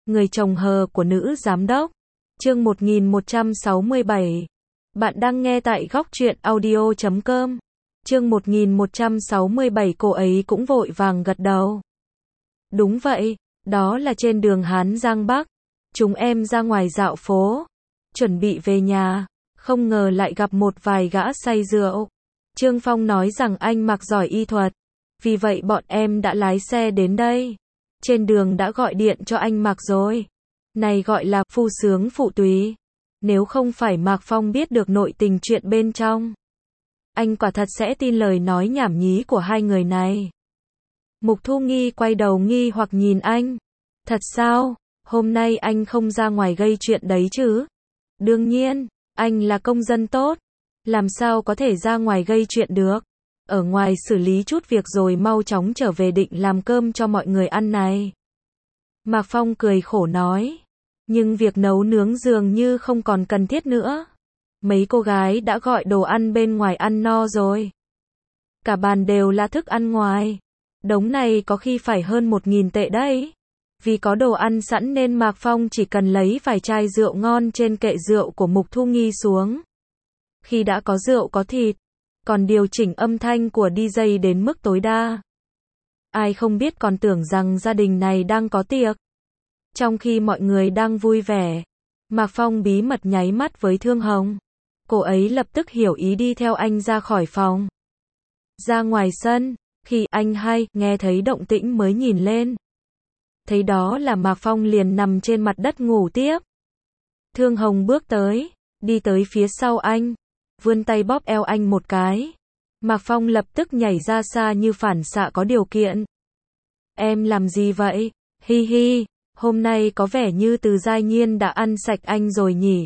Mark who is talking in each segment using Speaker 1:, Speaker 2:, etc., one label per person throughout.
Speaker 1: Người chồng hờ của nữ giám đốc. Chương 1167. Bạn đang nghe tại góc truyện audio.com. Chương 1167. Cô ấy cũng vội vàng gật đầu. Đúng vậy, đó là trên đường Hán Giang Bắc. Chúng em ra ngoài dạo phố, chuẩn bị về nhà, không ngờ lại gặp một vài gã say rượu. Trương Phong nói rằng anh Mạc giỏi y thuật, vì vậy bọn em đã lái xe đến đây. Trên đường đã gọi điện cho anh Mạc rồi. Này gọi là phu sướng phụ tùy. Nếu không phải Mạc Phong biết được nội tình chuyện bên trong, anh quả thật sẽ tin lời nói nhảm nhí của hai người này. Mục Thu Nghi quay đầu nghi hoặc nhìn anh. Thật sao? Hôm nay anh không ra ngoài gây chuyện đấy chứ? Đương nhiên, anh là công dân tốt. Làm sao có thể ra ngoài gây chuyện được? Ở ngoài xử lý chút việc rồi mau chóng trở về định làm cơm cho mọi người ăn này. Mạc Phong cười khổ nói. Nhưng việc nấu nướng dường như không còn cần thiết nữa. Mấy cô gái đã gọi đồ ăn bên ngoài ăn no rồi. Cả bàn đều là thức ăn ngoài. Đống này có khi phải hơn 1.000 tệ đấy. Vì có đồ ăn sẵn nên Mạc Phong chỉ cần lấy vài chai rượu ngon trên kệ rượu của Mục Thu Nghi xuống. Khi đã có rượu có thịt, còn điều chỉnh âm thanh của DJ đến mức tối đa. Ai không biết còn tưởng rằng gia đình này đang có tiệc. Trong khi mọi người đang vui vẻ, Mạc Phong bí mật nháy mắt với Thương Hồng. Cô ấy lập tức hiểu ý đi theo anh ra khỏi phòng. Ra ngoài sân, khi anh nghe thấy động tĩnh mới nhìn lên. Thấy đó là Mạc Phong liền nằm trên mặt đất ngủ tiếp. Thương Hồng bước tới, đi tới phía sau anh, vươn tay bóp eo anh một cái. Mạc Phong lập tức nhảy ra xa như phản xạ có điều kiện. Em làm gì vậy? Hi hi, hôm nay có vẻ như Từ Giai Nhiên đã ăn sạch anh rồi nhỉ?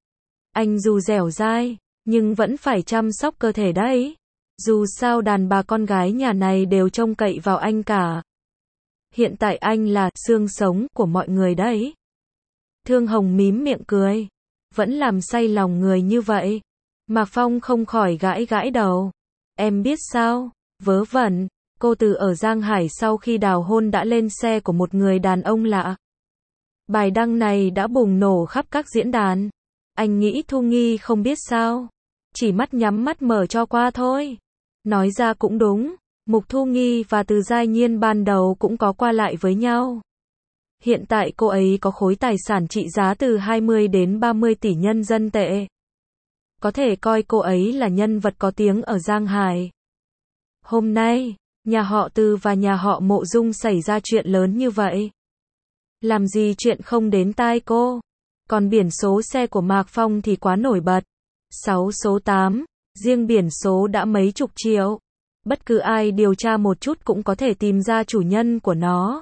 Speaker 1: Anh dù dẻo dai, nhưng vẫn phải chăm sóc cơ thể đấy. Dù sao đàn bà con gái nhà này đều trông cậy vào anh cả. Hiện tại anh là xương sống của mọi người đấy. Thương Hồng mím miệng cười. Vẫn làm say lòng người như vậy. Mạc Phong không khỏi gãi gãi đầu. Em biết sao? Vớ vẩn. Cô Từ ở Giang Hải sau khi đào hôn đã lên xe của một người đàn ông lạ. Bài đăng này đã bùng nổ khắp các diễn đàn. Anh nghĩ Thu Nghi không biết sao? Chỉ mắt nhắm mắt mở cho qua thôi. Nói ra cũng đúng. Mục Thu Nghi và Từ Giai Nhiên ban đầu cũng có qua lại với nhau. Hiện tại cô ấy có khối tài sản trị giá từ 20 đến 30 tỷ nhân dân tệ. Có thể coi cô ấy là nhân vật có tiếng ở Giang Hải. Hôm nay, nhà họ Từ và nhà họ Mộ Dung xảy ra chuyện lớn như vậy. Làm gì chuyện không đến tai cô. Còn biển số xe của Mạc Phong thì quá nổi bật. 6 số 8, riêng biển số đã mấy chục triệu. Bất cứ ai điều tra một chút cũng có thể tìm ra chủ nhân của nó.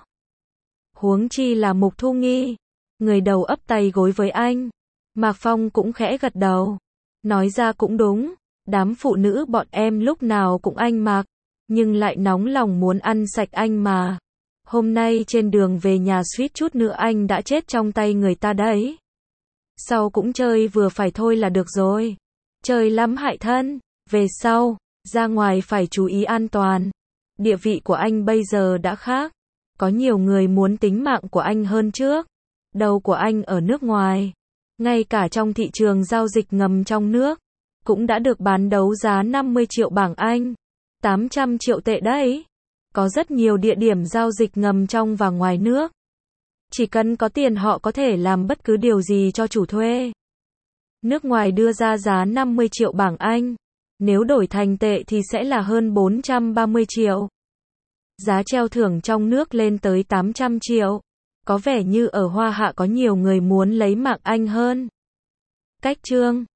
Speaker 1: Huống chi là Mục Thu Nghi. Người đầu ấp tay gối với anh. Mạc Phong cũng khẽ gật đầu. Nói ra cũng đúng. Đám phụ nữ bọn em lúc nào cũng anh Mạc. Nhưng lại nóng lòng muốn ăn sạch anh mà. Hôm nay trên đường về nhà suýt chút nữa anh đã chết trong tay người ta đấy. Sau cũng chơi vừa phải thôi là được rồi. Chơi lắm hại thân. Về sau, ra ngoài phải chú ý an toàn. Địa vị của anh bây giờ đã khác. Có nhiều người muốn tính mạng của anh hơn trước. Đầu của anh ở nước ngoài. Ngay cả trong thị trường giao dịch ngầm trong nước. Cũng đã được bán đấu giá 50 triệu bảng Anh. 800 triệu tệ đấy. Có rất nhiều địa điểm giao dịch ngầm trong và ngoài nước. Chỉ cần có tiền họ có thể làm bất cứ điều gì cho chủ thuê. Nước ngoài đưa ra giá 50 triệu bảng Anh. Nếu đổi thành tệ thì sẽ là hơn 430 triệu. Giá treo thưởng trong nước lên tới 800 triệu. Có vẻ như ở Hoa Hạ có nhiều người muốn lấy mạng anh hơn. Cách chương